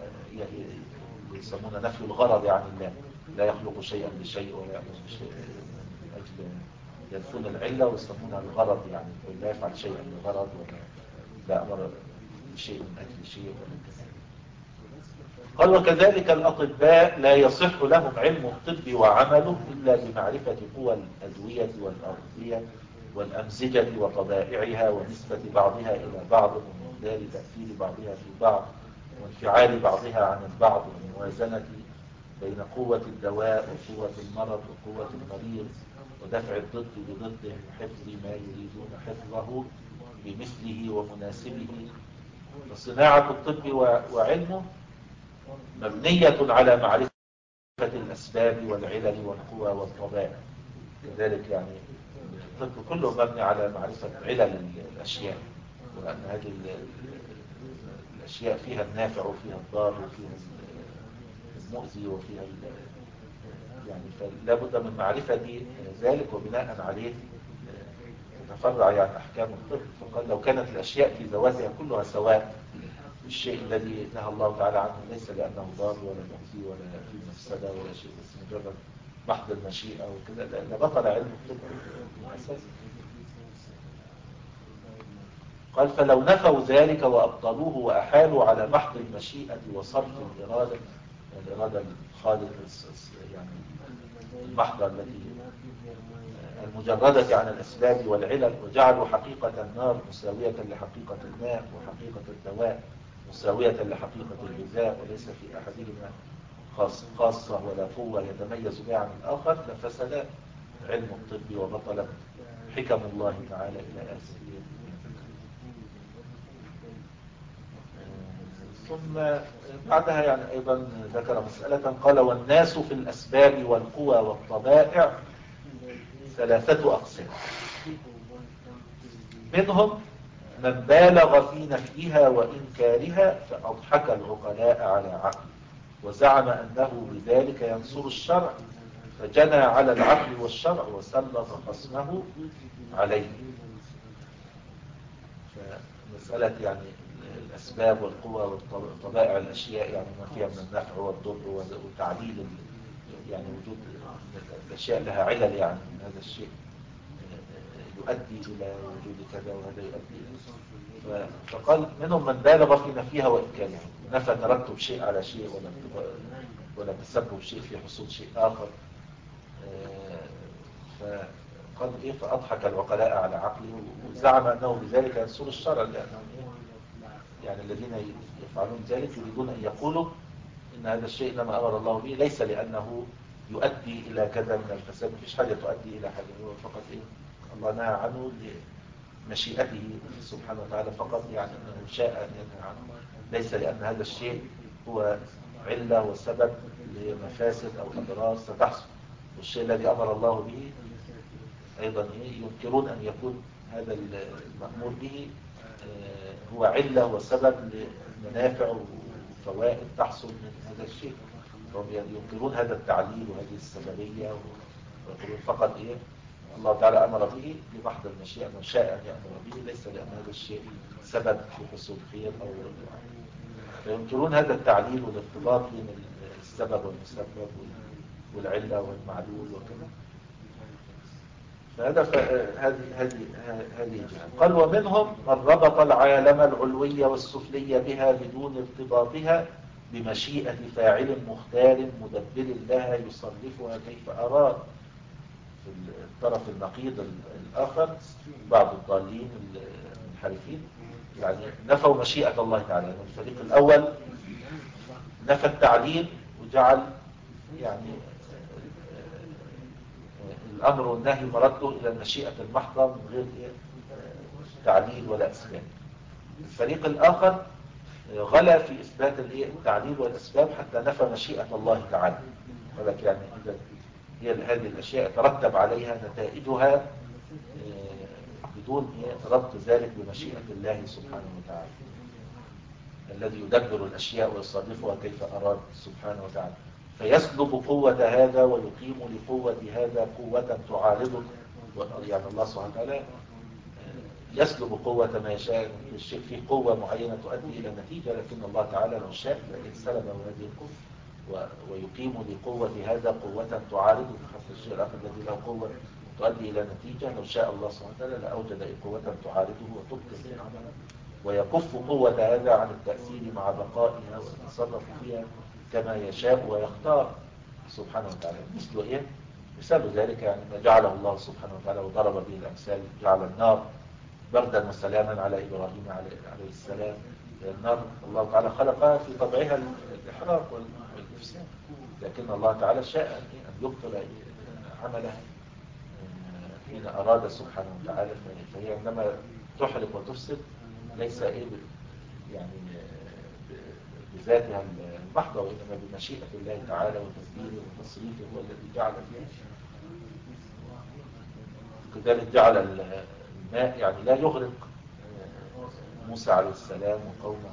يسمون نفي الغرض عن الله، لا يخلق شيئا بشيء ولا يأمر بشيء من أجل ينفون العلة ويسمونها الغرض، يعني لا يفعل شيئا لغرض ولا لا أمر بشيء من أجل شيء ولا كذا. قال وكذلك الأطباء لا يصح لهم علم الطب وعمله إلا بمعرفة قوى الأدوية والأغذية والأمزجة وطبائعها ونسبة بعضها إلى بعض ومقدار تأثير بعضها في بعض وانفعال بعضها عن البعض والموازنة بين قوة الدواء وقوة المرض وقوة المريض ودفع الضد بضده وحفظ ما يريدون حفظه بمثله ومناسبه. فصناعة الطب وعلمه مبنية على معرفة الأسباب والعلل والقوى والطبائع. كذلك يعني الطب كله مبني على معرفة علل الأشياء، وأن هذه الأشياء فيها النافع وفيها الضار وفيها المؤذي وفيها يعني فلا بد من معرفة ذلك، وبناء عليه تتفرع يعني أحكام الطب. فقال لو كانت الأشياء في ذواتها كلها سواء الشيء الذي نهى الله تعالى عنه ليس لأنه ضار ولا مؤذي ولا فيه مفسدة ولا شيء، بس مجرد محض المشيئة وكده، لأن بطل علم الطب أساسا. قال فلو نفوا ذلك وأبطلوه وأحالوا على محض المشيئة وصرف الإرادة، الإرادة الخالصة يعني المحضة التي المجردة عن الأسباب والعلل، وجعلوا حقيقة النار مساوية لحقيقة الماء وحقيقة الدواء مساوية لحقيقة الغذاء، وليس في أحدهما خاص خاصة ولا قوة يتميز بها عن الآخر، لفسد علم الطب وبطلت حكم الله تعالى إلى آخره. ثم بعدها يعني أيضا ذكر مسألة قال والناس في الأسباب والقوى والطبائع ثلاثة أقسام، منهم من بالغ في نفيها وإنكارها فأضحك العقلاء على عقل وزعم أنه بذلك ينصر الشرع فجنى على العقل والشرع وسلط خصمه عليه. فمسألة يعني الأسباب والقوى وطبائع الأشياء يعني ما فيها من النفع والضر وتعديل يعني وجود الأشياء لها علل، يعني هذا الشيء يؤدي إلى وجود كذا وهذا يؤدي إلى، فقال منهم من بالغ في نفيها وإنكارها، نفى ترتب شيء على شيء ولا ولا تسبب شيء في حصول شيء آخر. فقال إيه فأضحك العقلاء على عقله وزعم أنه بذلك ينصر الشرع، لأنهم إيه يعني الذين يفعلون ذلك يريدون أن يقولوا إن هذا الشيء إنما أمر الله به ليس لأنه يؤدي إلى كذا من الفساد، مفيش حاجة تؤدي إلى حاجة، هو فقط إيه الله نهى عنه لمشيئته سبحانه وتعالى فقط، يعني أنه شاء أن ينهى عنه، ليس لأن هذا الشيء هو علة وسبب لمفاسد أو أضرار ستحصل. والشيء الذي أمر الله به أيضا ينكرون أن يكون هذا المأمور به هو علة وسبب لمنافع وفوائد تحصل من هذا الشيء، هم ينكرون هذا التعليل وهذه السببية ويقولون فقط إيه الله تعالى أمر به لمحض المشيئة أنه شاء أن يأمر به ليس لأن هذا الشيء سبب في حصول خير أو فينكرون هذا التعليل والارتباط بين السبب والمسبب والعلة والمعلول وكذا. فهذا هذه هذه هذه جهة. قال ومنهم من ربط العالم العلوي والسفلي بها بدون ارتباطها بمشيئة فاعل مختار مدبر لها يصرفها كيف أراد. في الطرف النقيض الآخر بعض الضالين المنحرفين يعني نفوا مشيئة الله تعالى، يعني الفريق الأول نفى التعليل وجعل يعني الأمر والنهي مرده إلى المشيئة المحضة من غير تعليل ولا أسباب. الفريق الآخر غلا في إثبات التعليل والأسباب حتى نفى مشيئة الله تعالى، ولكن يعني إذا هي هذه الأشياء ترتب عليها نتائجها بدون ربط ذلك بمشيئة الله سبحانه وتعالى الذي يدبر الأشياء ويصرفها كيف أراد سبحانه وتعالى، فيسلب قوة هذا ويقيم لقوة هذا قوة تعارض، يعني الله سبحانه وتعالى يسلب قوة ما يشاء، الشيء فيه قوة معينة تؤدي إلى نتيجة لكن الله تعالى لو شاء لكن سلبه هذه القوة ويقيم لقوة هذا قوة تعارض، حتى الشيء الآخر الذي له قوة تؤدي إلى نتيجة لو شاء الله سبحانه وتعالى لأوجد قوة تعارضه وتبطل عمله ويكف قوة هذا عن التأثير مع بقائها ويتصرف فيها كما يشاء ويختار سبحانه وتعالى. مثل إيه؟ مثال ذلك يعني ما جعله الله سبحانه وتعالى وضرب به الأمثال، جعل النار بردا وسلاما على إبراهيم عليه السلام. النار الله تعالى خلقها في طبعها الإحراق والإفساد، لكن الله تعالى شاء أن يبطل عملها حين أراد سبحانه وتعالى، فهي عندما تحرق وتفسد ليس إيه يعني بذاتها المحضة وإنما بمشيئة الله تعالى وتدبيره وتصريفه هو الذي جعل فيها. كذلك جعل الماء يعني لا يغرق موسى عليه السلام وقومه.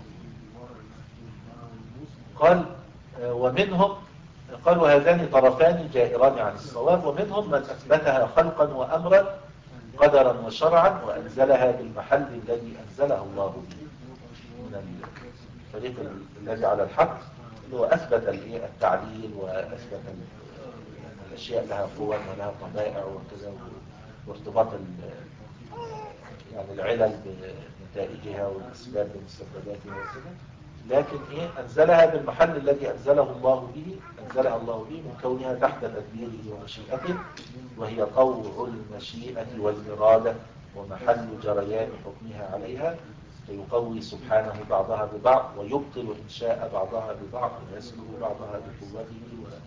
قال ومنهم قال وهذان طرفان جائران عن الصواب، ومنهم من أثبتها خلقا وأمرا قدرا وشرعا وأنزلها بالمحل الذي أنزلها الله به من الفريق ال- الذي على الحق اللي هو أثبت الإيه التعليل وأثبت ال- الأشياء لها قوة ولها طبائع وكذا، وارتباط ال- يعني العلل بنتائجها والأسباب بمسبباتها وكذا. لكن إيه أنزلها بالمحل الذي أنزله الله به، أنزلها الله به من كونها تحت تدبيره ومشيئته، وهي طوع المشيئة والإرادة ومحل جريان حكمها عليها، فيقوي سبحانه بعضها ببعض ويبطل إنشاء بعضها ببعض ويسلب بعضها بقوته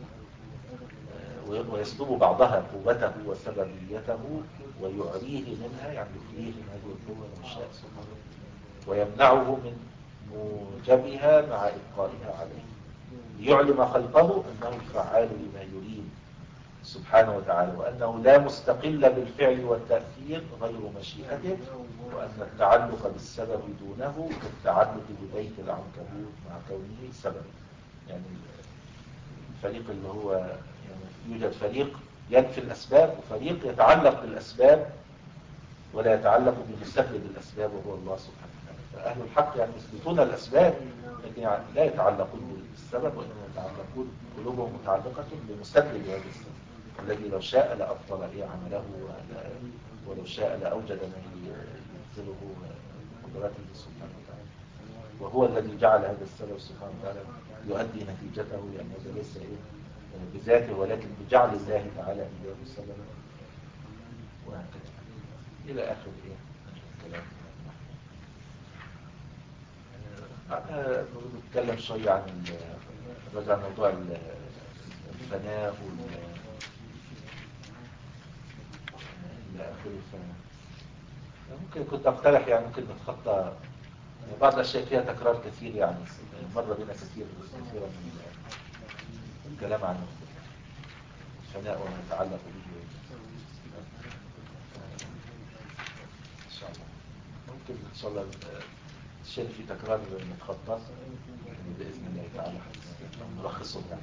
و- ويسلب بعضها قوته وسببيته ويعريه منها، يعني يخليه من هذه القوة والإنشاء سبحانه، ويمنعه من موجبها مع إبقائها عليه، ليعلم خلقه أنه الفعال لما يريد سبحانه وتعالى، وأنه لا مستقل بالفعل والتأثير غير مشيئته، وأن التعلق بالسبب دونه كالتعلق ببيت العنكبوت مع كونه سبب. يعني الفريق اللي هو يعني يوجد فريق ينفي الأسباب، وفريق يتعلق بالأسباب ولا يتعلق بمسبب الأسباب وهو الله سبحانه وتعالى. فأهل الحق يعني يثبتون الأسباب لكن يعني لا يتعلقون بالسبب، وإنما يتعلقون قلوبهم متعلقة بمسبب هذا السبب الذي لو شاء لأبطل إيه عمله، ولو شاء لأوجد ما ينزله قدرته سبحانه وتعالى، وهو الذي جعل هذا السبب سبحانه وتعالى يؤدي نتيجته، لأنه يعني ليس إيه بذاته ولكن بجعل الله تعالى إياه سببا، وهكذا إلى آخر إيه الكلام. أنا بنتكلم شوية عن رجع موضوع الفناء وال إلى آخره. ممكن كنت أقترح يعني ممكن نتخطى بعض الأشياء فيها تكرار كثير، يعني مر بنا كثير كثيرا من الكلام عن الفناء وما يتعلق به إن شاء الله. ممكن إن شاء الله الشيء في تكرار متخطى بإذن الله تعالى نلخصه يعني.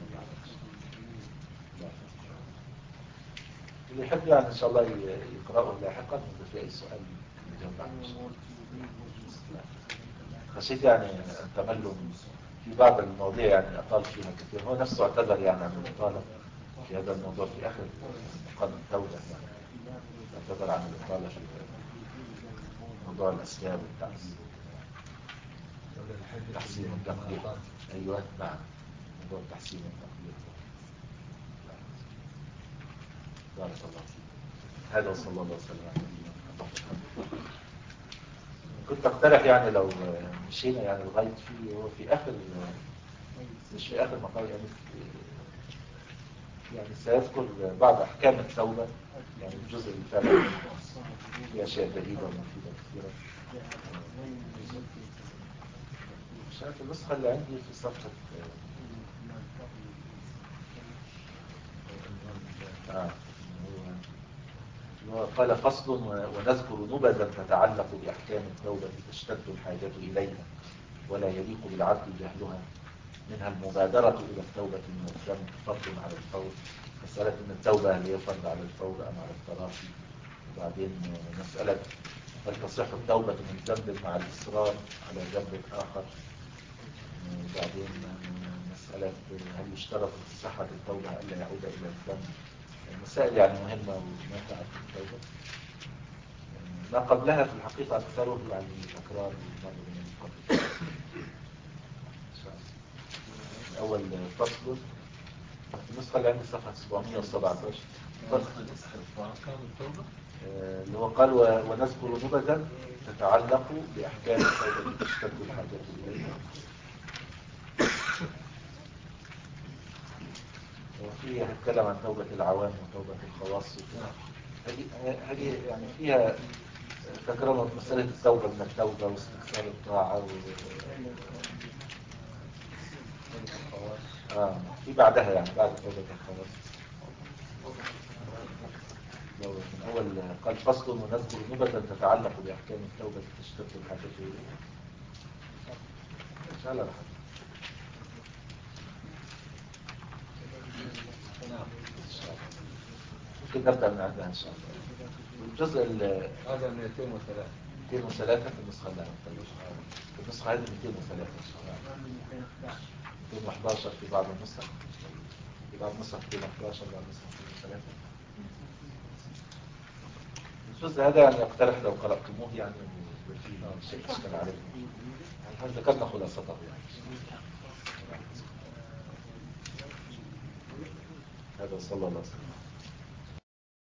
اللي يحب يعني إن شاء الله يقرأه لاحقا، إذا في أي سؤال نجاوب عنه إن شاء الله. خشيت يعني أن تملوا في بعض المواضيع يعني أطال فيها كثير، هو نفسه اعتذر يعني عن الإطالة في هذا الموضوع في آخر مقام التوبة، يعني اعتذر عن الإطالة في موضوع الأسباب والتعذيب والتحسين والتقدير. أيوة نعم، موضوع التحسين والتقدير. بارك الله فيك. هذا وصلى الله وسلم على نبينا محمد. كنت اقترح يعني لو مشينا يعني لغايه في هو في اخر، مش في اخر مقال يعني يعني سيذكر بعض احكام التوبه، يعني الجزء اللي فعلا في اشياء جديده ومفيده كثيره. مش عارف النسخه اللي عندي في صفحه اه قال فصل ونذكر نبذا تتعلق بأحكام التوبة تشتد الحاجة إليها ولا يليق بالعبد جهلها، منها المبادرة إلى التوبة من الذنب فرض على الفور، مسألة أن التوبة هل هي فرض على الفور أم على التراخي، وبعدين مسألة هل تصح التوبة من ذنب مع الإصرار على ذنب آخر، وبعدين مسألة هل يشترط في صحة التوبة ألا يعود إلى الذنب. المسائل يعني مهمة ونافعة في التوبة. ما قبلها في الحقيقة أكثره يعني تكرار مرة من القبل. أول فصل النسخة اللي عندي صفحة سبعمائة وسبعة عشر فصل أحكام التوبة، اللي هو قال ونذكر نبذا تتعلق بأحكام التوبة تشتد الحاجة إليها. وفي هنتكلم عن توبة العوام وتوبة الخواص. هذه هذه يعني فيها تكرار مسألة التوبة من التوبة واستكثار الطاعة و... آه. في بعدها يعني بعد توبة الخواص من أول قال فصل ونذكر نبذا تتعلق بأحكام التوبة تشتد الحاجة إليها. إن شاء الله رحمة. ممكن نبدأ من عندها إن شاء الله. الجزء هذا مئتين وثلاثة مئتين وثلاثة في النسخة اللي في النسخة هذه مئتين وثلاثة مئتين وحداشر في بعض النسخ، في بعض النسخ مئتين وحداشر، بعض النسخ مئتين وثلاثة. الجزء هذا يعني أقترح لو قرأتموه يعني في شيء أشكال عليكم، يعني ذكرنا خلاصته يعني. هذا صلى الله عليه وسلم.